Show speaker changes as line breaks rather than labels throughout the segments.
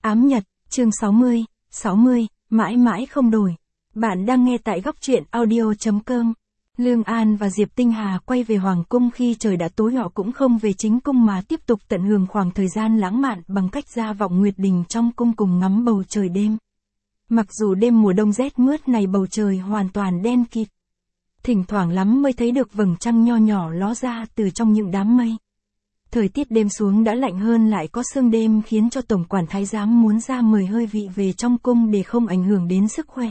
Ám Nhật, chương 60, mãi mãi không đổi. Bạn đang nghe tại góc truyện audio.com. Lương An và Diệp Tinh Hà quay về Hoàng cung khi trời đã tối, họ cũng không về chính cung mà tiếp tục tận hưởng khoảng thời gian lãng mạn bằng cách ra vọng nguyệt đình trong cung cùng ngắm bầu trời đêm. Mặc dù đêm mùa đông rét mướt này bầu trời hoàn toàn đen kịt. Thỉnh thoảng lắm mới thấy được vầng trăng nho nhỏ ló ra từ trong những đám mây. Thời tiết đêm xuống đã lạnh hơn, lại có sương đêm khiến cho tổng quản thái giám muốn ra mời hơi vị về trong cung để không ảnh hưởng đến sức khỏe.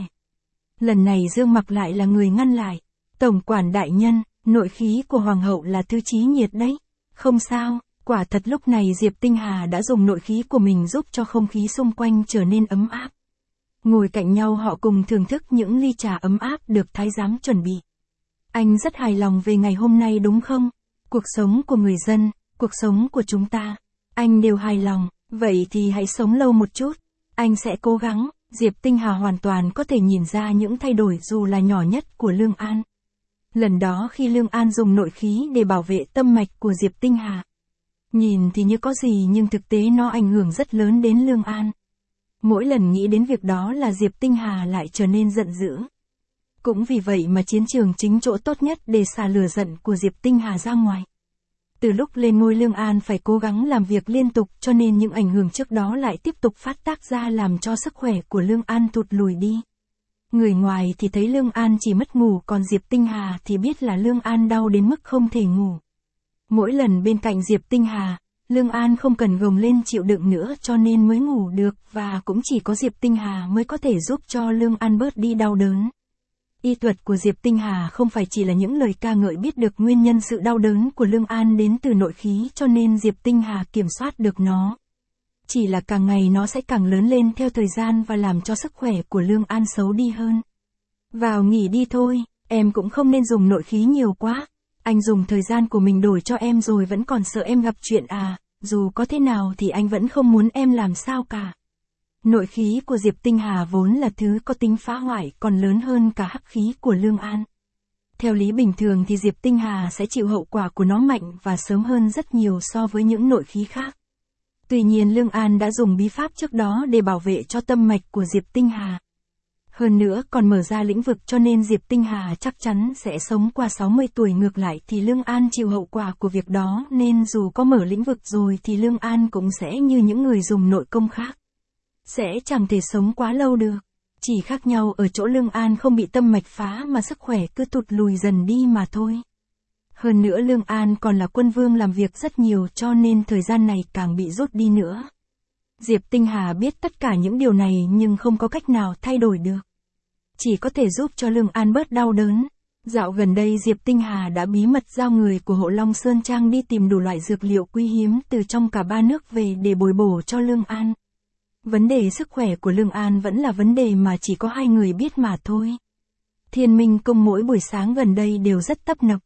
Lần này Dương Mặc lại là người ngăn lại. Tổng quản đại nhân, nội khí của hoàng hậu là thứ chí nhiệt đấy. Không sao, quả thật lúc này Diệp Tinh Hà đã dùng nội khí của mình giúp cho không khí xung quanh trở nên ấm áp. Ngồi cạnh nhau họ cùng thưởng thức những ly trà ấm áp được thái giám chuẩn bị. Anh rất hài lòng về ngày hôm nay đúng không? Cuộc sống của người dân, cuộc sống của chúng ta, anh đều hài lòng, vậy thì hãy sống lâu một chút. Anh sẽ cố gắng. Diệp Tinh Hà hoàn toàn có thể nhìn ra những thay đổi dù là nhỏ nhất của Lương An. Lần đó khi Lương An dùng nội khí để bảo vệ tâm mạch của Diệp Tinh Hà. Nhìn thì như có gì nhưng thực tế nó ảnh hưởng rất lớn đến Lương An. Mỗi lần nghĩ đến việc đó là Diệp Tinh Hà lại trở nên giận dữ. Cũng vì vậy mà chiến trường chính chỗ tốt nhất để xả lửa giận của Diệp Tinh Hà ra ngoài. Từ lúc lên ngôi Lương An phải cố gắng làm việc liên tục cho nên những ảnh hưởng trước đó lại tiếp tục phát tác ra làm cho sức khỏe của Lương An tụt lùi đi. Người ngoài thì thấy Lương An chỉ mất ngủ, còn Diệp Tinh Hà thì biết là Lương An đau đến mức không thể ngủ. Mỗi lần bên cạnh Diệp Tinh Hà, Lương An không cần gồng lên chịu đựng nữa cho nên mới ngủ được, và cũng chỉ có Diệp Tinh Hà mới có thể giúp cho Lương An bớt đi đau đớn. Y thuật của Diệp Tinh Hà không phải chỉ là những lời ca ngợi, biết được nguyên nhân sự đau đớn của Lương An đến từ nội khí cho nên Diệp Tinh Hà kiểm soát được nó. Chỉ là càng ngày nó sẽ càng lớn lên theo thời gian và làm cho sức khỏe của Lương An xấu đi hơn. Vào nghỉ đi thôi, em cũng không nên dùng nội khí nhiều quá. Anh dùng thời gian của mình đổi cho em rồi vẫn còn sợ em gặp chuyện à, dù có thế nào thì anh vẫn không muốn em làm sao cả. Nội khí của Diệp Tinh Hà vốn là thứ có tính phá hoại còn lớn hơn cả hắc khí của Lương An. Theo lý bình thường thì Diệp Tinh Hà sẽ chịu hậu quả của nó mạnh và sớm hơn rất nhiều so với những nội khí khác. Tuy nhiên Lương An đã dùng bí pháp trước đó để bảo vệ cho tâm mạch của Diệp Tinh Hà. Hơn nữa còn mở ra lĩnh vực cho nên Diệp Tinh Hà chắc chắn sẽ sống qua 60 tuổi, ngược lại thì Lương An chịu hậu quả của việc đó nên dù có mở lĩnh vực rồi thì Lương An cũng sẽ như những người dùng nội công khác. Sẽ chẳng thể sống quá lâu được. Chỉ khác nhau ở chỗ Lương An không bị tâm mạch phá mà sức khỏe cứ tụt lùi dần đi mà thôi. Hơn nữa Lương An còn là quân vương làm việc rất nhiều cho nên thời gian này càng bị rút đi nữa. Diệp Tinh Hà biết tất cả những điều này nhưng không có cách nào thay đổi được. Chỉ có thể giúp cho Lương An bớt đau đớn. Dạo gần đây Diệp Tinh Hà đã bí mật giao người của Hộ Long Sơn Trang đi tìm đủ loại dược liệu quý hiếm từ trong cả ba nước về để bồi bổ cho Lương An. Vấn đề sức khỏe của Lương An vẫn là vấn đề mà chỉ có hai người biết mà thôi. Thiên Minh Cung mỗi buổi sáng gần đây đều rất tấp nập.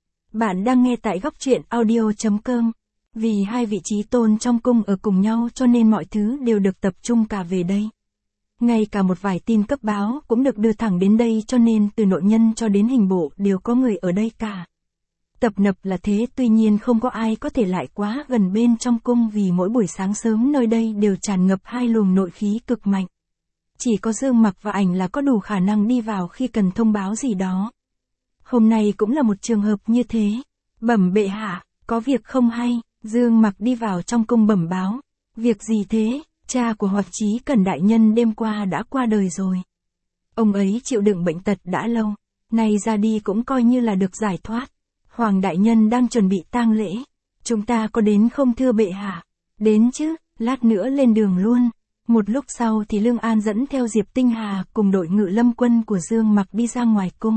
Bạn đang nghe tại góc truyện audio.com. Vì hai vị trí tôn trong cung ở cùng nhau cho nên mọi thứ đều được tập trung cả về đây. Ngay cả một vài tin cấp báo cũng được đưa thẳng đến đây cho nên từ nội nhân cho đến hình bộ đều có người ở đây cả. Tập nập là thế, tuy nhiên không có ai có thể lại quá gần bên trong cung vì mỗi buổi sáng sớm nơi đây đều tràn ngập hai luồng nội khí cực mạnh. Chỉ có Dương Mặc và Ảnh là có đủ khả năng đi vào khi cần thông báo gì đó. Hôm nay cũng là một trường hợp như thế. Bẩm bệ hạ, có việc không hay. Dương Mặc đi vào trong cung bẩm báo. Việc gì thế? Cha của Hoạt Chí Cẩn đại nhân đêm qua đã qua đời rồi. Ông ấy chịu đựng bệnh tật đã lâu, nay ra đi cũng coi như là được giải thoát. Hoàng đại nhân đang chuẩn bị tang lễ. Chúng ta có đến không thưa bệ hạ? Đến chứ, lát nữa lên đường luôn. Một lúc sau thì Lương An dẫn theo Diệp Tinh Hà cùng đội ngự lâm quân của Dương Mặc đi ra ngoài cung.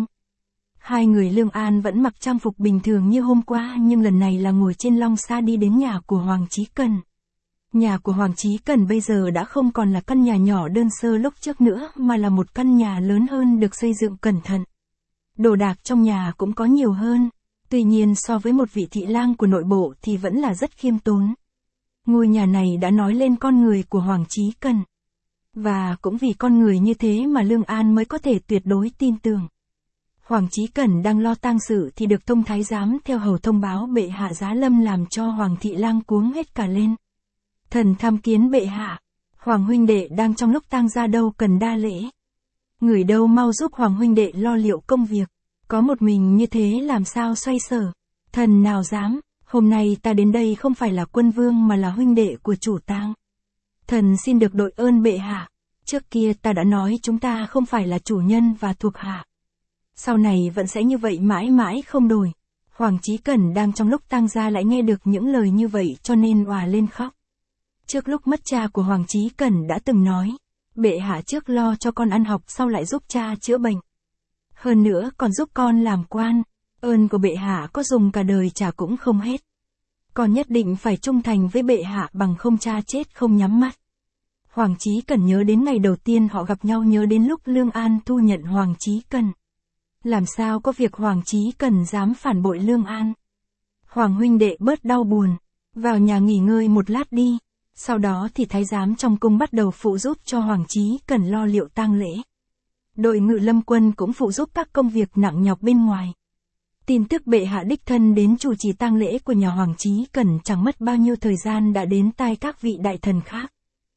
Hai người Lương An vẫn mặc trang phục bình thường như hôm qua nhưng lần này là ngồi trên long xa đi đến nhà của Hoàng Chí Cẩn. Nhà của Hoàng Chí Cẩn bây giờ đã không còn là căn nhà nhỏ đơn sơ lúc trước nữa mà là một căn nhà lớn hơn được xây dựng cẩn thận. Đồ đạc trong nhà cũng có nhiều hơn. Tuy nhiên so với một vị thị lang của nội bộ thì vẫn là rất khiêm tốn. Ngôi nhà này đã nói lên con người của Hoàng Chí Cẩn. Và cũng vì con người như thế mà Lương An mới có thể tuyệt đối tin tưởng. Hoàng Chí Cẩn đang lo tang sự thì được thông thái giám theo hầu thông báo bệ hạ giá lâm làm cho Hoàng thị lang cuống hết cả lên. Thần tham kiến bệ hạ. Hoàng huynh đệ đang trong lúc tang gia đâu cần đa lễ. Người đâu mau giúp Hoàng huynh đệ lo liệu công việc. Có một mình như thế làm sao xoay sở. Thần nào dám, hôm nay ta đến đây không phải là quân vương mà là huynh đệ của chủ tang. Thần xin được đội ơn bệ hạ. Trước kia ta đã nói chúng ta không phải là chủ nhân và thuộc hạ. Sau này vẫn sẽ như vậy mãi mãi không đổi. Hoàng Chí Cẩn đang trong lúc tang gia lại nghe được những lời như vậy cho nên òa lên khóc. Trước lúc mất cha của Hoàng Chí Cẩn đã từng nói, bệ hạ trước lo cho con ăn học sau lại giúp cha chữa bệnh. Hơn nữa còn giúp con làm quan, ơn của bệ hạ có dùng cả đời trả cũng không hết. Con nhất định phải trung thành với bệ hạ bằng không cha chết không nhắm mắt. Hoàng Chí Cẩn nhớ đến ngày đầu tiên họ gặp nhau, nhớ đến lúc Lương An thu nhận Hoàng Chí Cẩn. Làm sao có việc Hoàng Chí Cẩn dám phản bội Lương An. Hoàng huynh đệ bớt đau buồn, vào nhà nghỉ ngơi một lát đi. Sau đó thì thái giám trong cung bắt đầu phụ giúp cho Hoàng Chí Cẩn lo liệu tang lễ. Đội ngự lâm quân cũng phụ giúp các công việc nặng nhọc bên ngoài. Tin tức bệ hạ đích thân đến chủ trì tang lễ của nhà Hoàng Chí Cẩn chẳng mất bao nhiêu thời gian đã đến tai các vị đại thần khác.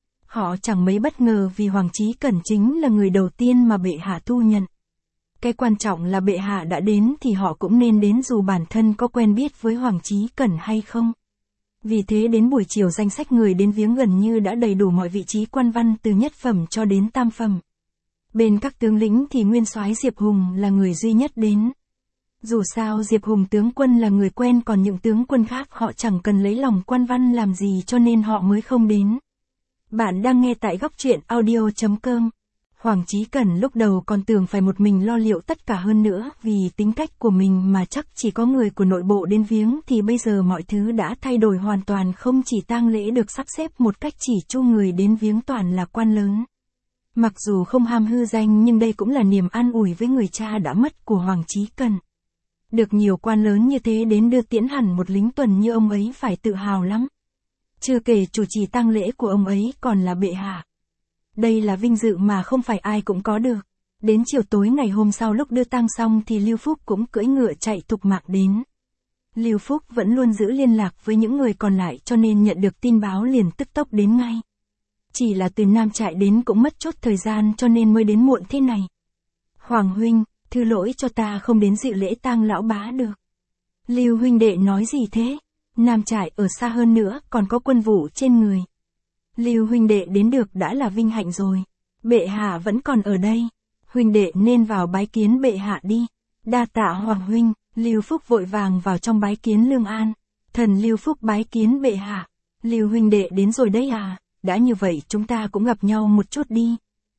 Họ chẳng mấy bất ngờ vì Hoàng Chí Cẩn chính là người đầu tiên mà bệ hạ thu nhận. Cái quan trọng là bệ hạ đã đến thì họ cũng nên đến dù bản thân có quen biết với Hoàng Chí Cẩn hay không. Vì thế đến buổi chiều danh sách người đến viếng gần như đã đầy đủ mọi vị trí quan văn từ nhất phẩm cho đến tam phẩm. Bên các tướng lĩnh thì nguyên soái Diệp Hùng là người duy nhất đến. Dù sao Diệp Hùng tướng quân là người quen, còn những tướng quân khác họ chẳng cần lấy lòng quan văn làm gì cho nên họ mới không đến. Bạn đang nghe tại góc truyện audio.com. Hoàng Chí Cẩn lúc đầu còn tưởng phải một mình lo liệu tất cả, hơn nữa vì tính cách của mình mà chắc chỉ có người của nội bộ đến viếng, thì bây giờ mọi thứ đã thay đổi hoàn toàn. Không chỉ tang lễ được sắp xếp một cách chỉ chu, người đến viếng toàn là quan lớn. Mặc dù không ham hư danh nhưng đây cũng là niềm an ủi với người cha đã mất của Hoàng Chí Cẩn. Được nhiều quan lớn như thế đến đưa tiễn hẳn một lính tuần như ông ấy phải tự hào lắm. Chưa kể chủ trì tang lễ của ông ấy còn là bệ hạ. Đây là vinh dự mà không phải ai cũng có được. Đến chiều tối ngày hôm sau lúc đưa tang xong thì Lưu Phúc cũng cưỡi ngựa chạy thục mạng đến. Lưu Phúc vẫn luôn giữ liên lạc với những người còn lại cho nên nhận được tin báo liền tức tốc đến ngay. Chỉ là từ Nam Trại đến cũng mất chút thời gian cho nên mới đến muộn thế này. Hoàng huynh, thứ lỗi cho ta không đến dự lễ tang lão bá được. Lưu huynh đệ nói gì thế? Nam Trại ở xa hơn nữa còn có quân vụ trên người. Lưu huynh đệ đến được đã là vinh hạnh rồi. Bệ hạ vẫn còn ở đây. Huynh đệ nên vào bái kiến bệ hạ đi. Đa tạ Hoàng huynh. Lưu Phúc vội vàng vào trong bái kiến Lương An. Thần Lưu Phúc bái kiến bệ hạ. Lưu huynh đệ đến rồi đấy à? Đã như vậy chúng ta cũng gặp nhau một chút đi.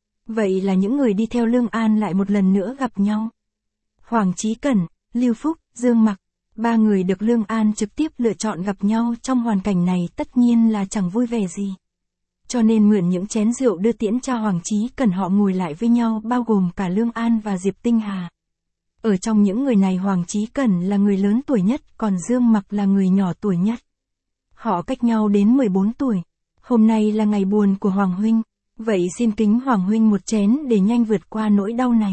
Vậy là những người đi theo Lương An lại một lần nữa gặp nhau. Hoàng Chí Cẩn, Lưu Phúc, Dương Mặc, ba người được Lương An trực tiếp lựa chọn gặp nhau trong hoàn cảnh này tất nhiên là chẳng vui vẻ gì. Cho nên mượn những chén rượu đưa tiễn cho Hoàng Chí Cẩn, họ ngồi lại với nhau bao gồm cả Lương An và Diệp Tinh Hà. Ở trong những người này Hoàng Chí Cẩn là người lớn tuổi nhất, còn Dương Mặc là người nhỏ tuổi nhất. Họ cách nhau đến 14 tuổi. Hôm nay là ngày buồn của Hoàng huynh, vậy xin kính Hoàng huynh một chén để nhanh vượt qua nỗi đau này.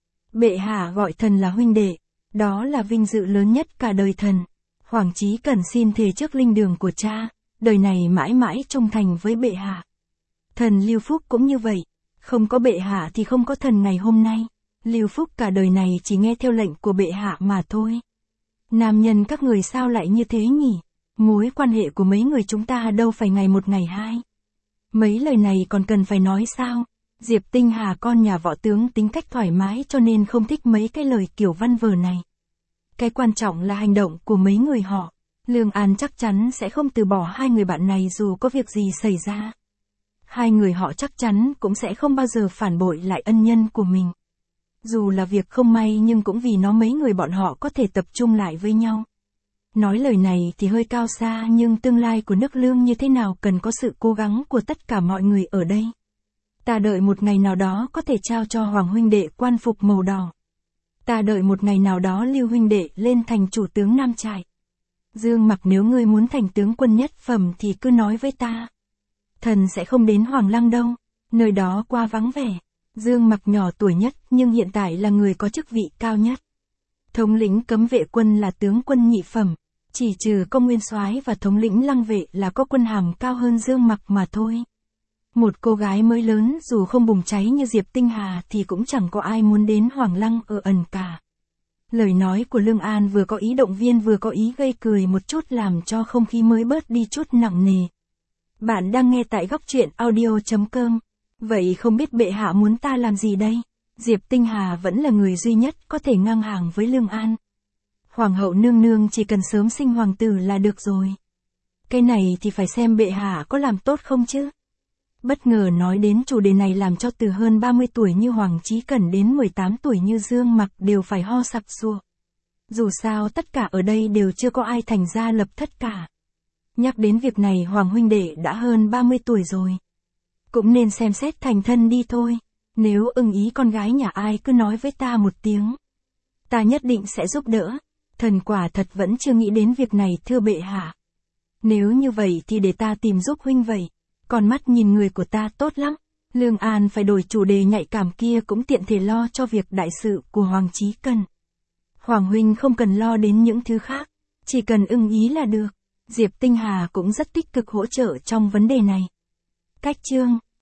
Bệ hạ gọi thần là huynh đệ, đó là vinh dự lớn nhất cả đời thần. Hoàng Chí Cẩn xin thề trước linh đường của cha, đời này mãi mãi trung thành với bệ hạ. Thần Lưu Phúc cũng như vậy, không có bệ hạ thì không có thần ngày hôm nay. Lưu Phúc cả đời này chỉ nghe theo lệnh của bệ hạ mà thôi. Nam nhân các người sao lại như thế nhỉ? Mối quan hệ của mấy người chúng ta đâu phải ngày một ngày hai. Mấy lời này còn cần phải nói sao? Diệp Tinh Hà con nhà võ tướng tính cách thoải mái cho nên không thích mấy cái lời kiểu văn vở này. Cái quan trọng là hành động của mấy người họ. Lương An chắc chắn sẽ không từ bỏ hai người bạn này dù có việc gì xảy ra. Hai người họ chắc chắn cũng sẽ không bao giờ phản bội lại ân nhân của mình. Dù là việc không may nhưng cũng vì nó mấy người bọn họ có thể tập trung lại với nhau. Nói lời này thì hơi cao xa nhưng tương lai của nước Lương như thế nào cần có sự cố gắng của tất cả mọi người ở đây. Ta đợi một ngày nào đó có thể trao cho Hoàng huynh đệ quan phục màu đỏ. Ta đợi một ngày nào đó Lưu huynh đệ lên thành chủ tướng Nam Trại. Dương Mặc, nếu ngươi muốn thành tướng quân nhất phẩm thì cứ nói với ta. Thần sẽ không đến Hoàng Lăng đâu, nơi đó quá vắng vẻ. Dương Mặc nhỏ tuổi nhất nhưng hiện tại là người có chức vị cao nhất. Thống lĩnh cấm vệ quân là tướng quân nhị phẩm, chỉ trừ Công Nguyên Soái và thống lĩnh Lăng vệ là có quân hàm cao hơn Dương Mặc mà thôi. Một cô gái mới lớn dù không bùng cháy như Diệp Tinh Hà thì cũng chẳng có ai muốn đến Hoàng Lăng ở ẩn cả. Lời nói của Lương An vừa có ý động viên vừa có ý gây cười một chút làm cho không khí mới bớt đi chút nặng nề. Bạn đang nghe tại góc truyện audio.com. Vậy không biết bệ hạ muốn ta làm gì đây? Diệp Tinh Hà vẫn là người duy nhất có thể ngang hàng với Lương An. Hoàng hậu nương nương chỉ cần sớm sinh hoàng tử là được rồi. Cái này thì phải xem bệ hạ có làm tốt không chứ. Bất ngờ nói đến chủ đề này làm cho từ hơn 30 tuổi như Hoàng Chí Cẩn đến 18 tuổi như Dương Mặc đều phải ho sặc sụa. Dù sao tất cả ở đây đều chưa có ai thành gia lập thất cả. Nhắc đến việc này Hoàng huynh đệ đã hơn 30 tuổi rồi. Cũng nên xem xét thành thân đi thôi. Nếu ưng ý con gái nhà ai cứ nói với ta một tiếng. Ta nhất định sẽ giúp đỡ. Thần quả thật vẫn chưa nghĩ đến việc này thưa bệ hạ. Nếu như vậy thì để ta tìm giúp huynh vậy. Còn mắt nhìn người của ta tốt lắm. Lương An phải đổi chủ đề nhạy cảm kia cũng tiện thể lo cho việc đại sự của Hoàng Chí Cẩn. Hoàng huynh không cần lo đến những thứ khác. Chỉ cần ưng ý là được. Diệp Tinh Hà cũng rất tích cực hỗ trợ trong vấn đề này. Cách chương